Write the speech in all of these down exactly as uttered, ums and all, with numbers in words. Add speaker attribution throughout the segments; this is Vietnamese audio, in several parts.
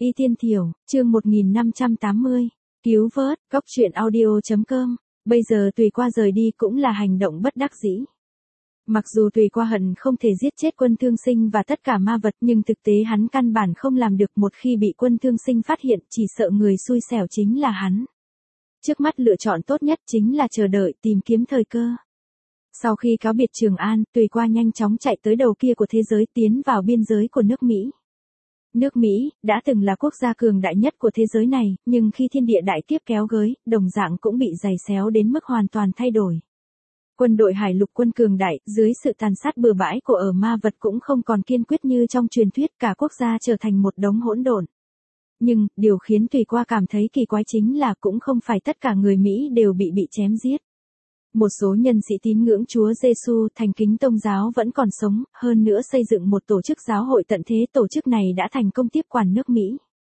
Speaker 1: Y Tiên Thiểu, chương một nghìn năm trăm tám mươi, cứu vớt, góc truyện audio chấm com, bây giờ Tùy Qua rời đi cũng là hành động bất đắc dĩ. Mặc dù Tùy Qua hận không thể giết chết Quân Thương Sinh và tất cả ma vật nhưng thực tế hắn căn bản không làm được, một khi bị Quân Thương Sinh phát hiện chỉ sợ người xui xẻo chính là hắn. Trước mắt lựa chọn tốt nhất chính là chờ đợi tìm kiếm thời cơ. Sau khi cáo biệt Trường An, Tùy Qua nhanh chóng chạy tới đầu kia của thế giới, tiến vào biên giới của nước Mỹ. Nước Mỹ, đã từng là quốc gia cường đại nhất của thế giới này, nhưng khi thiên địa đại kiếp kéo gới, đồng dạng cũng bị giày xéo đến mức hoàn toàn thay đổi. Quân đội hải lục quân cường đại, dưới sự tàn sát bừa bãi của ở ma vật cũng không còn kiên quyết như trong truyền thuyết, cả quốc gia trở thành một đống hỗn độn. Nhưng, điều khiến Tùy Qua cảm thấy kỳ quái chính là cũng không phải tất cả người Mỹ đều bị bị chém giết. Một số nhân sĩ tín ngưỡng Chúa Giêsu thành kính tôn giáo vẫn còn sống, hơn nữa xây dựng một tổ chức giáo hội tận thế, tổ chức này đã thành công tiếp quản nước Mỹ.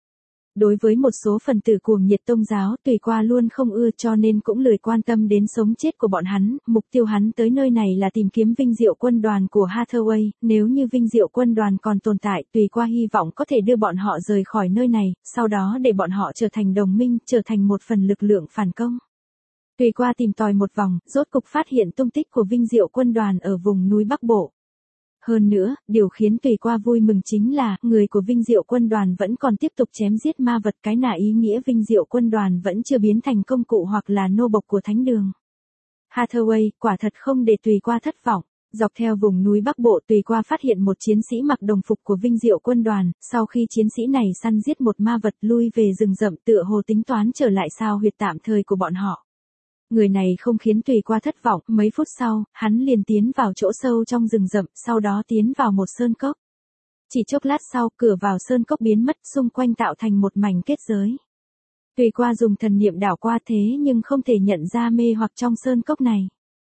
Speaker 1: Đối với một số phần tử cuồng nhiệt tôn giáo, Tùy Qua luôn không ưa cho nên cũng lười quan tâm đến sống chết của bọn hắn, mục tiêu hắn tới nơi này là tìm kiếm Vinh Diệu quân đoàn của Hathaway, nếu như Vinh Diệu quân đoàn còn tồn tại, Tùy Qua hy vọng có thể đưa bọn họ rời khỏi nơi này, sau đó để bọn họ trở thành đồng minh, trở thành một phần lực lượng phản công. Tùy Qua tìm tòi một vòng, rốt cục phát hiện tung tích của Vinh Diệu quân đoàn ở vùng núi Bắc Bộ. Hơn nữa, điều khiến Tùy Qua vui mừng chính là, người của Vinh Diệu quân đoàn vẫn còn tiếp tục chém giết ma vật, cái nà ý nghĩa Vinh Diệu quân đoàn vẫn chưa biến thành công cụ hoặc là nô bộc của thánh đường. Hathaway, quả thật không để Tùy Qua thất vọng. Dọc theo vùng núi Bắc Bộ, Tùy Qua phát hiện một chiến sĩ mặc đồng phục của Vinh Diệu quân đoàn, sau khi chiến sĩ này săn giết một ma vật lui về rừng rậm, tựa hồ tính toán trở lại sao huyệt tạm thời của bọn họ. Người này không khiến Tùy Qua thất vọng, mấy phút sau, hắn liền tiến vào chỗ sâu trong rừng rậm, sau đó tiến vào một sơn cốc. Chỉ chốc lát sau, cửa vào sơn cốc biến mất, xung quanh tạo thành một mảnh kết giới. Tùy Qua dùng thần niệm đảo qua thế nhưng không thể nhận ra mê hoặc trong sơn cốc này.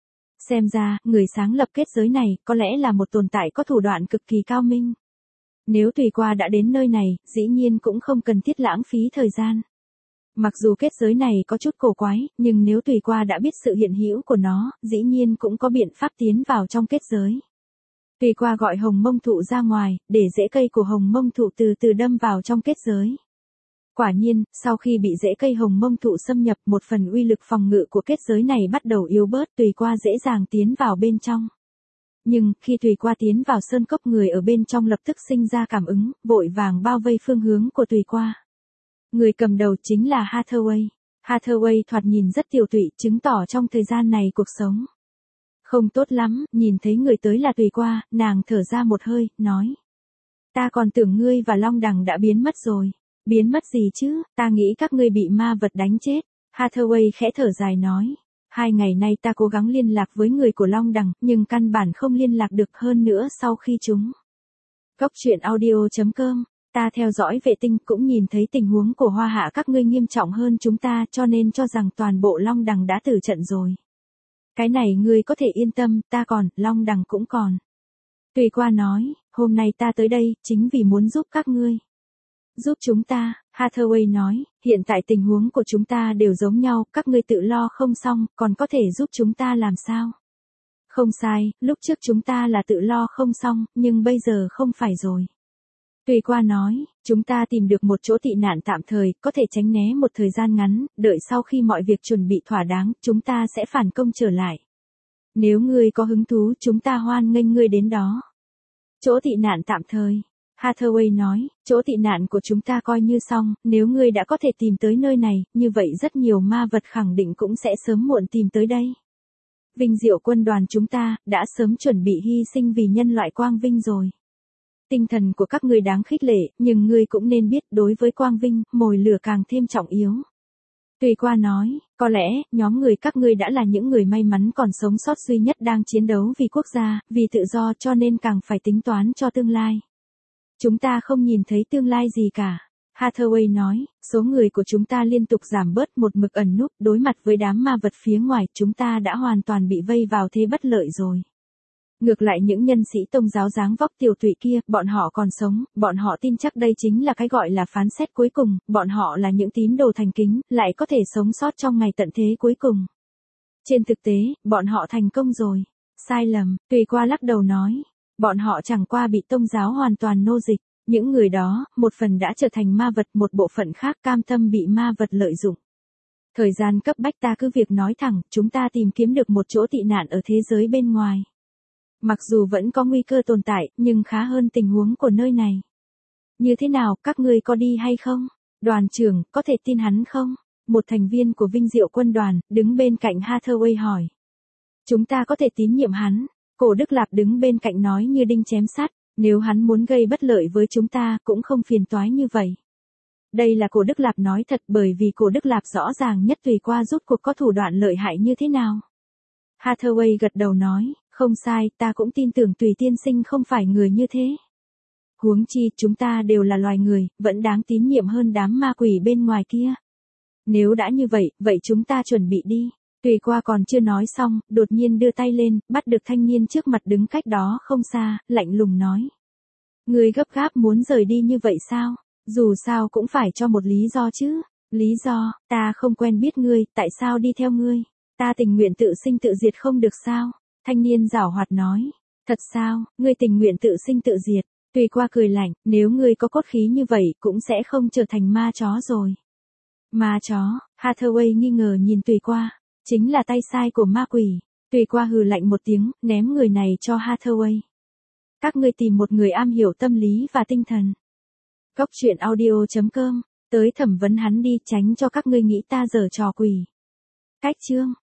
Speaker 1: Xem ra, người sáng lập kết giới này, có lẽ là một tồn tại có thủ đoạn cực kỳ cao minh. Nếu Tùy Qua đã đến nơi này, dĩ nhiên cũng không cần thiết lãng phí thời gian. Mặc dù kết giới này có chút cổ quái, nhưng nếu Tùy Qua đã biết sự hiện hữu của nó, dĩ nhiên cũng có biện pháp tiến vào trong kết giới. Tùy Qua gọi hồng mông thụ ra ngoài, để rễ cây của hồng mông thụ từ từ đâm vào trong kết giới. Quả nhiên, sau khi bị rễ cây hồng mông thụ xâm nhập, một phần uy lực phòng ngự của kết giới này bắt đầu yếu bớt, Tùy Qua dễ dàng tiến vào bên trong. Nhưng, khi Tùy Qua tiến vào sơn cốc, người ở bên trong lập tức sinh ra cảm ứng, vội vàng bao vây phương hướng của Tùy Qua. Người cầm đầu chính là Hathaway. Hathaway thoạt nhìn rất tiều tụy, chứng tỏ trong thời gian này cuộc sống không tốt lắm, nhìn thấy người tới là Tùy Qua, nàng thở ra một hơi, nói. Ta còn tưởng ngươi và Long Đằng đã biến mất rồi. Biến mất gì chứ, ta nghĩ các ngươi bị ma vật đánh chết. Hathaway khẽ thở dài nói. Hai ngày nay ta cố gắng liên lạc với người của Long Đằng, nhưng căn bản không liên lạc được, hơn nữa sau khi chúng. Góc truyện audio chấm com. Ta theo dõi vệ tinh cũng nhìn thấy tình huống của Hoa Hạ các ngươi nghiêm trọng hơn chúng ta, cho nên cho rằng toàn bộ Long Đằng đã tử trận rồi. Cái này ngươi có thể yên tâm, ta còn, Long Đằng cũng còn. Tùy Qua nói, hôm nay ta tới đây, chính vì muốn giúp các ngươi. Giúp chúng ta, Hathaway nói, hiện tại tình huống của chúng ta đều giống nhau, các ngươi tự lo không xong, còn có thể giúp chúng ta làm sao? Không sai, lúc trước chúng ta là tự lo không xong, nhưng bây giờ không phải rồi. Tùy Qua nói, chúng ta tìm được một chỗ tị nạn tạm thời, có thể tránh né một thời gian ngắn, đợi sau khi mọi việc chuẩn bị thỏa đáng, chúng ta sẽ phản công trở lại. Nếu ngươi có hứng thú, chúng ta hoan nghênh ngươi đến đó. Chỗ tị nạn tạm thời. Hathaway nói, chỗ tị nạn của chúng ta coi như xong, nếu ngươi đã có thể tìm tới nơi này, như vậy rất nhiều ma vật khẳng định cũng sẽ sớm muộn tìm tới đây. Vinh Diệu quân đoàn chúng ta, đã sớm chuẩn bị hy sinh vì nhân loại quang vinh rồi. Tinh thần của các ngươi đáng khích lệ, nhưng ngươi cũng nên biết, đối với quang vinh, mồi lửa càng thêm trọng yếu. Tùy Qua nói, có lẽ, nhóm người các ngươi đã là những người may mắn còn sống sót duy nhất đang chiến đấu vì quốc gia, vì tự do, cho nên càng phải tính toán cho tương lai. Chúng ta không nhìn thấy tương lai gì cả. Hathaway nói, số người của chúng ta liên tục giảm bớt, một mực ẩn núp, đối mặt với đám ma vật phía ngoài, chúng ta đã hoàn toàn bị vây vào thế bất lợi rồi. Ngược lại những nhân sĩ tôn giáo dáng vóc tiều tụy kia, bọn họ còn sống, bọn họ tin chắc đây chính là cái gọi là phán xét cuối cùng, bọn họ là những tín đồ thành kính, lại có thể sống sót trong ngày tận thế cuối cùng. Trên thực tế, bọn họ thành công rồi. Sai lầm, Tùy Qua lắc đầu nói. Bọn họ chẳng qua bị tôn giáo hoàn toàn nô dịch. Những người đó, một phần đã trở thành ma vật, một bộ phận khác cam tâm bị ma vật lợi dụng. Thời gian cấp bách, ta cứ việc nói thẳng, chúng ta tìm kiếm được một chỗ tị nạn ở thế giới bên ngoài. Mặc dù vẫn có nguy cơ tồn tại, nhưng khá hơn tình huống của nơi này. Như thế nào, các ngươi có đi hay không? Đoàn trưởng, có thể tin hắn không? Một thành viên của Vinh Diệu quân đoàn, đứng bên cạnh Hathaway hỏi. Chúng ta có thể tín nhiệm hắn. Cổ Đức Lạp đứng bên cạnh nói như đinh chém sắt, nếu hắn muốn gây bất lợi với chúng ta cũng không phiền toái như vậy. Đây là Cổ Đức Lạp nói thật, bởi vì Cổ Đức Lạp rõ ràng nhất Tùy Qua rút cuộc có thủ đoạn lợi hại như thế nào. Hathaway gật đầu nói, không sai, ta cũng tin tưởng Tùy tiên sinh không phải người như thế. Huống chi, chúng ta đều là loài người, vẫn đáng tín nhiệm hơn đám ma quỷ bên ngoài kia. Nếu đã như vậy, vậy chúng ta chuẩn bị đi. Tùy Qua còn chưa nói xong, đột nhiên đưa tay lên, bắt được thanh niên trước mặt đứng cách đó không xa, lạnh lùng nói. Ngươi gấp gáp muốn rời đi như vậy sao? Dù sao cũng phải cho một lý do chứ. Lý do, ta không quen biết ngươi, tại sao đi theo ngươi? Ta tình nguyện tự sinh tự diệt không được sao? Thanh niên giảo hoạt nói. Thật sao, ngươi tình nguyện tự sinh tự diệt? Tùy Qua cười lạnh, nếu ngươi có cốt khí như vậy cũng sẽ không trở thành ma chó rồi. Ma chó, Hathaway nghi ngờ nhìn Tùy Qua. Chính là tay sai của ma quỷ. Tùy Qua hừ lạnh một tiếng, ném người này cho Hathaway. Các ngươi tìm một người am hiểu tâm lý và tinh thần. Cốc truyện audio chấm com, tới thẩm vấn hắn đi, tránh cho các ngươi nghĩ ta giở trò quỷ. Cách chương